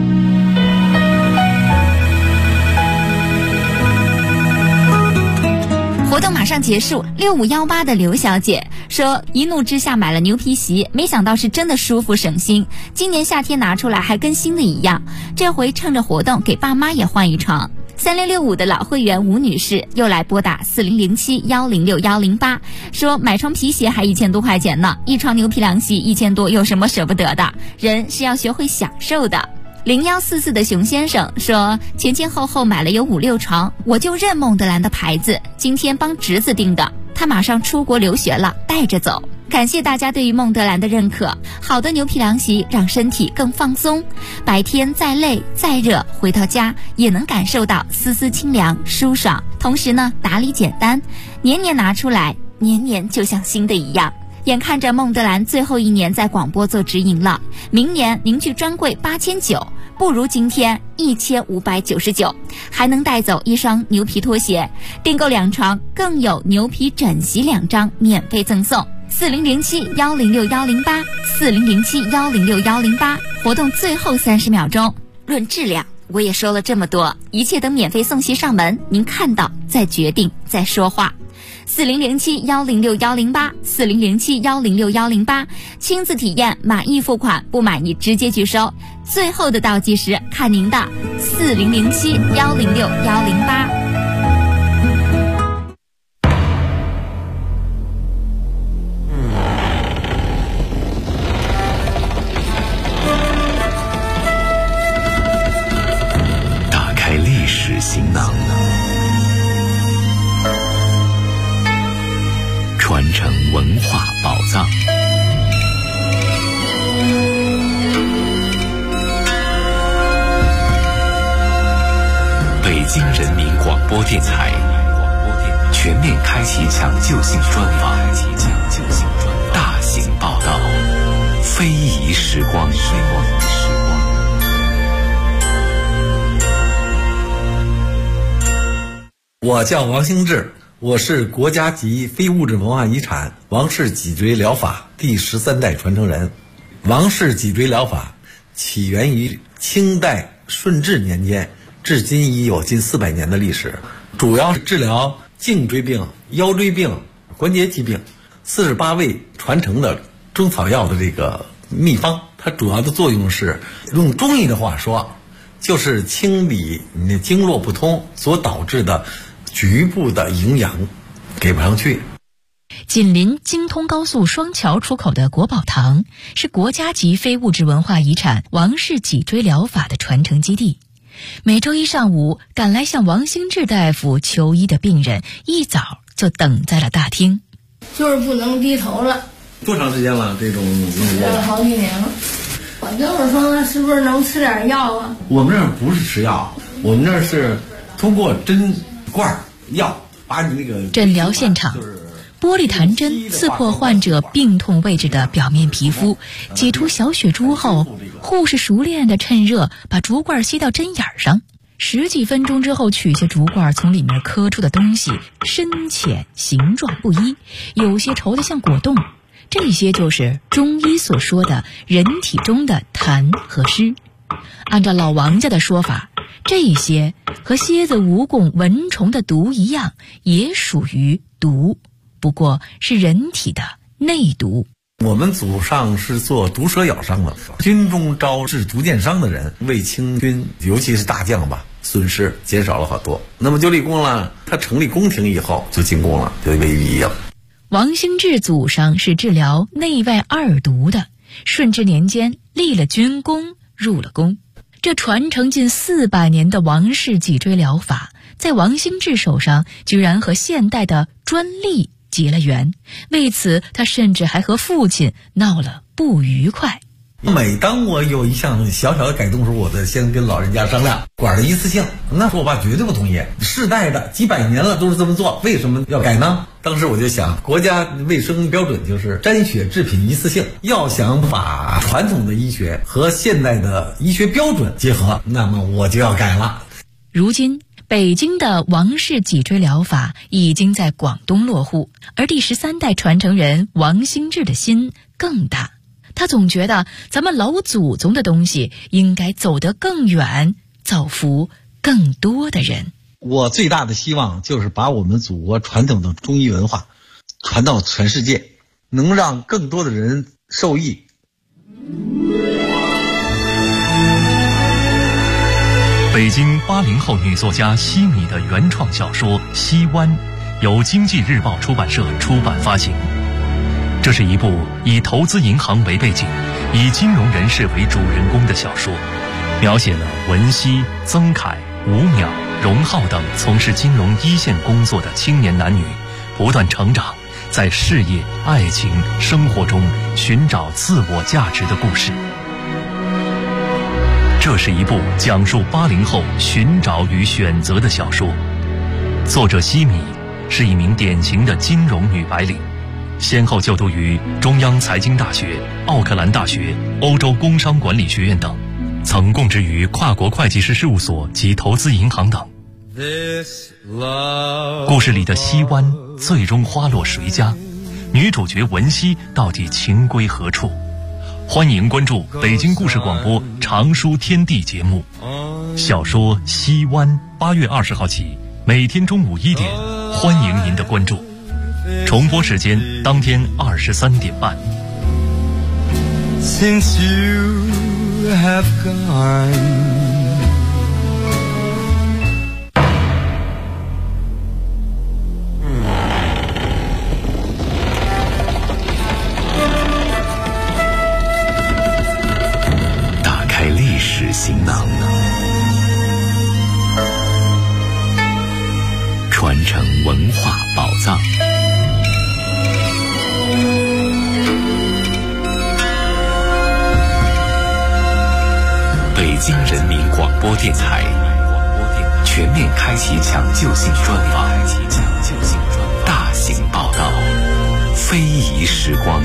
活动马上结束，6518的刘小姐说，一怒之下买了牛皮席，没想到是真的舒服省心，今年夏天拿出来还跟新的一样，这回趁着活动给爸妈也换一床。3665的老会员吴女士又来拨打4007-106-108，说买床皮鞋还1000多块钱呢，一床牛皮凉席1000多，有什么舍不得的？人是要学会享受的。0144的熊先生说，前后后买了有5-6床，我就认孟德兰的牌子，今天帮侄子订的，他马上出国留学了，带着走。感谢大家对于孟德兰的认可，好的牛皮凉席让身体更放松，白天再累再热，回到家也能感受到丝丝清凉舒爽，同时呢打理简单，年年拿出来，年年就像新的一样。眼看着孟德兰最后一年在广播做直营了，明年您去专柜8900，不如今天1599，还能带走1双牛皮拖鞋，订购2床更有牛皮枕席2张免费赠送。4007-106-108 4007-106-108，活动最后30秒钟。论质量我也说了这么多，一切等免费送席上门，您看到再决定再说话。 4007106108，4007106108，亲自体验，满意付款，不满意直接拒收。最后的倒计时看您的4007106108。 打开历史行囊，传承文化宝藏。北京人民广播电台全面开启抢救性专访，大型报道，非遗时光。 我叫王兴志，我是国家级非物质文化遗产王氏脊椎疗法第13代传承人。王氏脊椎疗法起源于清代顺治年间，至今已有近400年的历史，主要是治疗颈椎病、腰椎病、关节疾病，48味传承的中草药的这个秘方。它主要的作用是，用中医的话说，就是清理你的经络不通所导致的局部的营养给不上去。 紧邻京通高速双桥出口的国宝堂是国家级非物质文化遗产王氏脊椎疗法的传承基地。每周一上午，赶来向王兴志大夫求医的病人一早就等在了大厅。 就是不能低头了。 多长时间了？这种好几年了。我就是说，是不是能吃点药啊？ 我们这儿不是吃药，我们这儿是通过针罐药把你那个诊疗现场。玻璃弹针刺破患者病痛位置的表面皮肤，挤出小血珠后，护士熟练地趁热把竹罐吸到针眼上，10几分钟之后取下竹罐，从里面磕出的东西深浅形状不一，有些稠得像果冻，这些就是中医所说的人体中的痰和湿。按照老王家的说法，这些和蝎子、蜈蚣、蚊虫的毒一样，也属于毒，不过是人体的内毒。 我们祖上是做毒蛇咬伤的，军中招致毒箭伤的人，为清军尤其是大将吧，损失减少了好多。那么就立功了，他成立宫廷以后就进宫了，就为御医了。 王兴志祖上是治疗内外2毒的，顺治年间立了军功，入了宫。这传承近400年的王氏脊椎疗法，在王兴志手上居然和现代的专利结了缘，为此他甚至还和父亲闹了不愉快。 每当我有一项小小的改动时，我得先跟老人家商量，管的一次性。那时候我爸绝对不同意，世代的几百年了都是这么做，为什么要改呢？当时我就想，国家卫生标准就是沾血制品一次性，要想把传统的医学和现代的医学标准结合，那么我就要改了。 如今北京的王氏脊椎疗法已经在广东落户，而第13代传承人王兴志的心更大。他总觉得咱们老祖宗的东西应该走得更远，造福更多的人。 我最大的希望就是把我们祖国传统的中医文化传到全世界，能让更多的人受益。 北京80后女作家西米的原创小说《西湾》，由经济日报出版社出版发行。这是一部以投资银行为背景，以金融人士为主人公的小说，描写了文熙、曾凯、吴淼、荣浩等从事金融一线工作的青年男女不断成长，在事业、爱情、生活中寻找自我价值的故事。这是一部讲述80后寻找与选择的小说。作者西米是一名典型的金融女白领，先后就读于中央财经大学、奥克兰大学、欧洲工商管理学院等，曾供职于跨国会计师事务所及投资银行等。故事里的西湾最终花落谁家？女主角文熙到底情归何处？欢迎关注北京故事广播常书天地节目。小说《西湾》8月20号起，每天中午1点，欢迎您的关注。 重播时间当天23点半。 Since you have gone, 打开历史行囊，传承文化宝藏。北京人民广播电台全面开启抢救性专访，大型报道，非遗时光。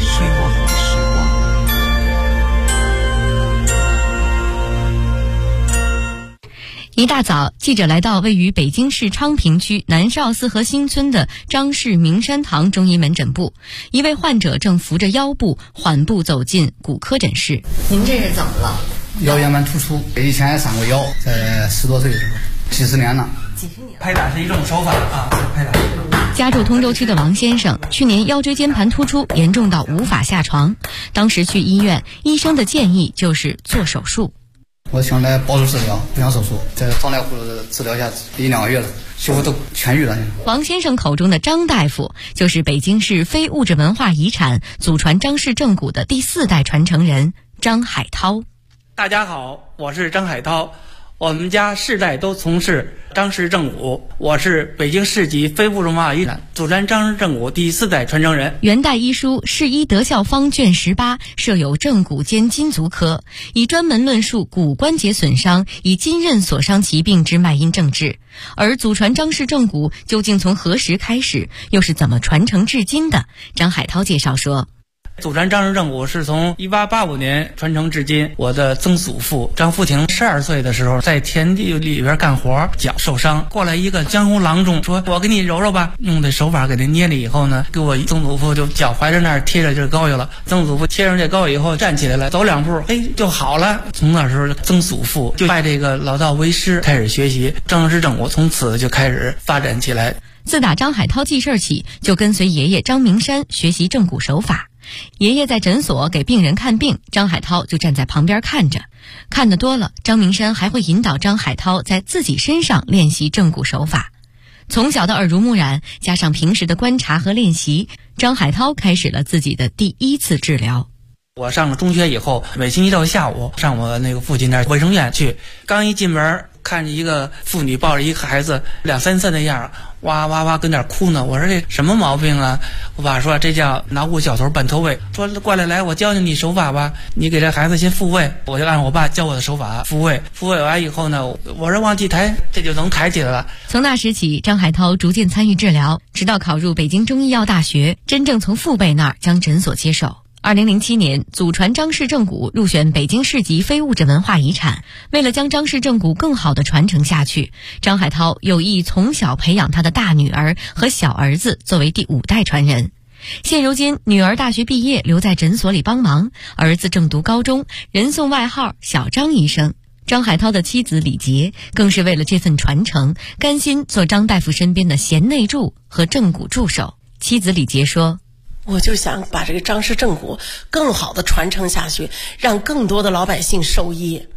一大早，记者来到位于北京市昌平区南少寺河新村的张氏明山堂中医门诊部，一位患者正扶着腰部缓步走进骨科诊室。 您这是怎么了？ 腰间盘突出，以前也上过腰，在10多岁的时候，几十年了。 拍打是一种手法啊，拍打。 家住通州区的王先生，去年腰椎间盘突出严重到无法下床，当时去医院，医生的建议就是做手术。 我想来保守治疗，不想手术，在张大夫治疗下1、2个月了，几乎都痊愈了。 王先生口中的张大夫，就是北京市非物质文化遗产祖传张氏正骨的第4代传承人张海涛。 大家好，我是张海涛，我们家世代都从事张氏正骨，我是北京市级非物质文化遗产祖传张氏正骨第4代传承人。 元代医书《世医德效方》卷18设有正骨兼筋足科，以专门论述骨关节损伤以筋韧所伤疾病之脉因症治。而祖传张氏正骨究竟从何时开始，又是怎么传承至今的？张海涛介绍说， 祖传张氏正骨是从1885年传承至今。我的曾祖父张福亭12岁的时候，在田地里边干活，脚受伤，过来一个江湖郎中，说我给你揉揉吧，用这手法给他捏了以后呢，给我曾祖父就脚踝着那儿贴着这膏药了。曾祖父贴上这膏药以后站起来了，走2步，就好了。从那时候曾祖父就拜这个老道为师，开始学习张氏正骨，从此就开始发展起来。 自打张海涛记事起，就跟随爷爷张明山学习正骨手法。爷爷在诊所给病人看病，张海涛就站在旁边看着。看得多了，张明山还会引导张海涛在自己身上练习正骨手法。从小的耳濡目染，加上平时的观察和练习，张海涛开始了自己的第1次治疗。 我上了中学以后，每星期六下午上我那个父亲那卫生院去，刚一进门看见一个妇女抱着一个孩子2、3岁的样，哇哇哇跟那哭呢。我说这什么毛病啊？我爸说这叫脑骨小头半脱位，说过来我教教你手法吧，你给这孩子先复位。我就按我爸教我的手法复位完以后呢，我说往起抬，这就能抬起来了。 从那时起，张海涛逐渐参与治疗，直到考入北京中医药大学，真正从父辈那儿将诊所接手。2007年，祖传张氏正骨入选北京市级非物质文化遗产。为了将张氏正骨更好地传承下去，张海涛有意从小培养他的大女儿和小儿子作为第5代传人。现如今，女儿大学毕业留在诊所里帮忙，儿子正读高中，人送外号小张医生。张海涛的妻子李杰更是为了这份传承，甘心做张大夫身边的贤内助和正骨助手。妻子李杰说， 我就想把这个张氏正骨更好的传承下去，让更多的老百姓受益。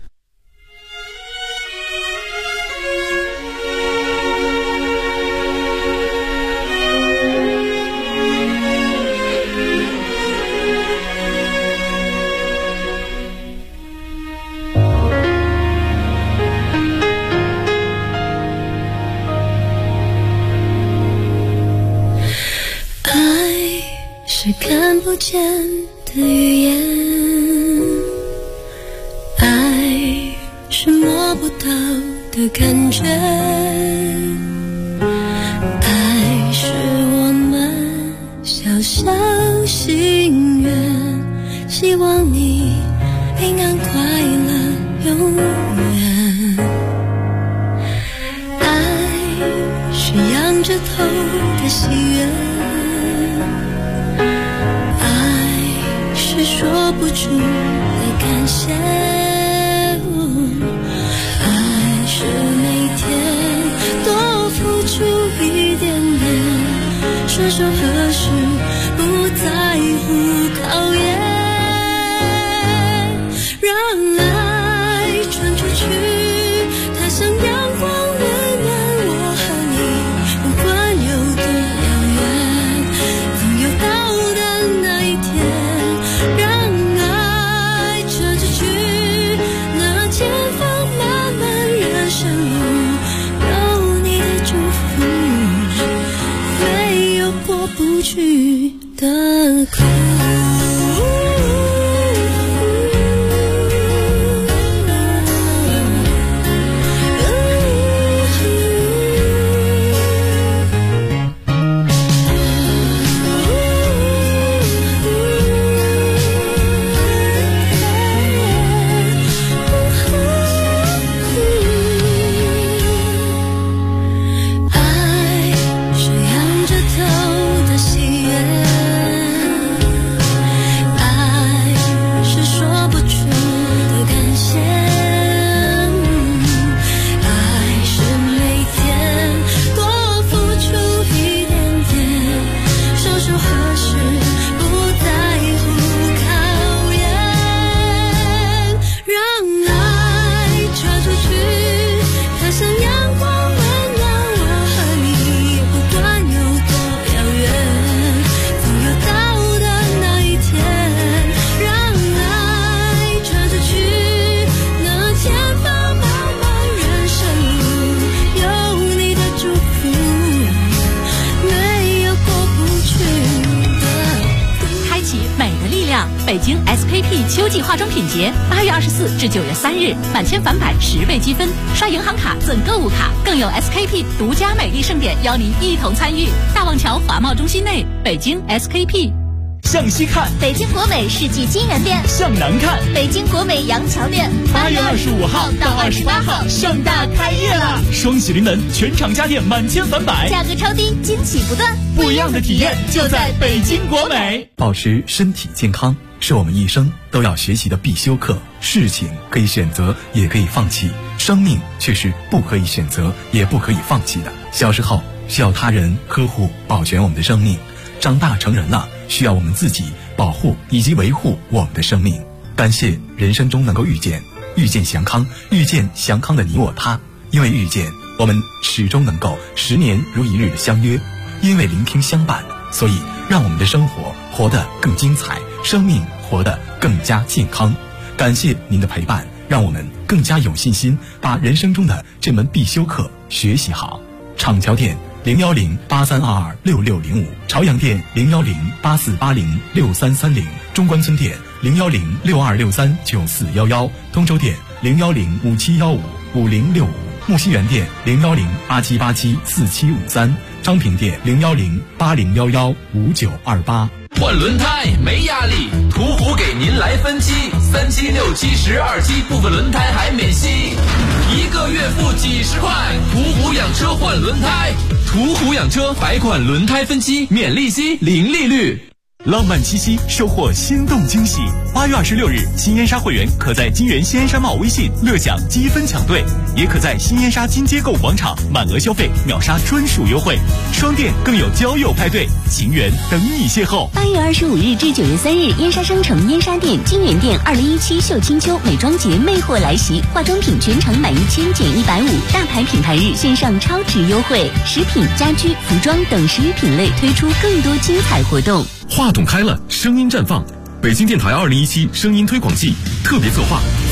是看不见的语言，爱是摸不到的感觉，爱是我们小小心愿，希望你平安快乐永远。爱是仰着头的喜悦，是说不出的感谢，爱是每天多付出一点点， 说说何时不在乎考验，让爱传出去，它像阳光温暖我和你，不管有多遥远，总有到的那一天，让爱传出去，那前方漫漫人生路，有你的祝福，没有过不去的苦。 北京 SKP 秋季化妆品节8月24至9月3日，满千返百10倍积分，刷银行卡赠购物卡，更有 SKP 独家美丽盛典邀您一同参与。大望桥华贸中心内，北京 SKP。 向西看， 北京国美世纪金源店； 向南看， 北京国美杨桥店。 8月25号到28号盛大开业了，双喜临门，全场家电满千返百， 价格超低，惊喜不断， 不一样的体验就在北京国美。 保持身体健康是我们一生都要学习的必修课。事情可以选择，也可以放弃，生命却是不可以选择，也不可以放弃的。小时候需要他人呵护保全我们的生命，长大成人了，需要我们自己保护以及维护我们的生命。感谢人生中能够遇见祥康，遇见祥康的你我他。因为遇见，我们始终能够10年如一日的相约；因为聆听相伴，所以让我们的生活活得更精彩，生命活得更加健康。感谢您的陪伴，让我们更加有信心把人生中的这门必修课学习好。厂桥店01083226605，朝阳店01084806330，中关村店01062639411，通州店01057155065，木樨园店01087874753，昌平店01080115928。 换轮胎没压力，途虎给您来分期，3期、6期、12期，部分轮胎还免息，1个月付几十块。途虎养车换轮胎，途虎养车百款轮胎分期，免利息，零利率。 浪漫七夕，收获心动惊喜。8月26日，新烟沙会员可在金源新烟山茂微信乐享积分抢兑，也可在新烟沙金街购物广场满额消费秒杀专属优惠。双店更有交友派对，情缘等你邂逅。 8月25日至9月3日，烟沙商城烟沙店、金源店2017秀清秋美妆节魅货来袭，化妆品全程满1000减150，大牌品牌日线上超值优惠，食品、家居、服装等10余品类推出更多精彩活动。 话筒开了，声音绽放。北京电台2017声音推广季特别策划。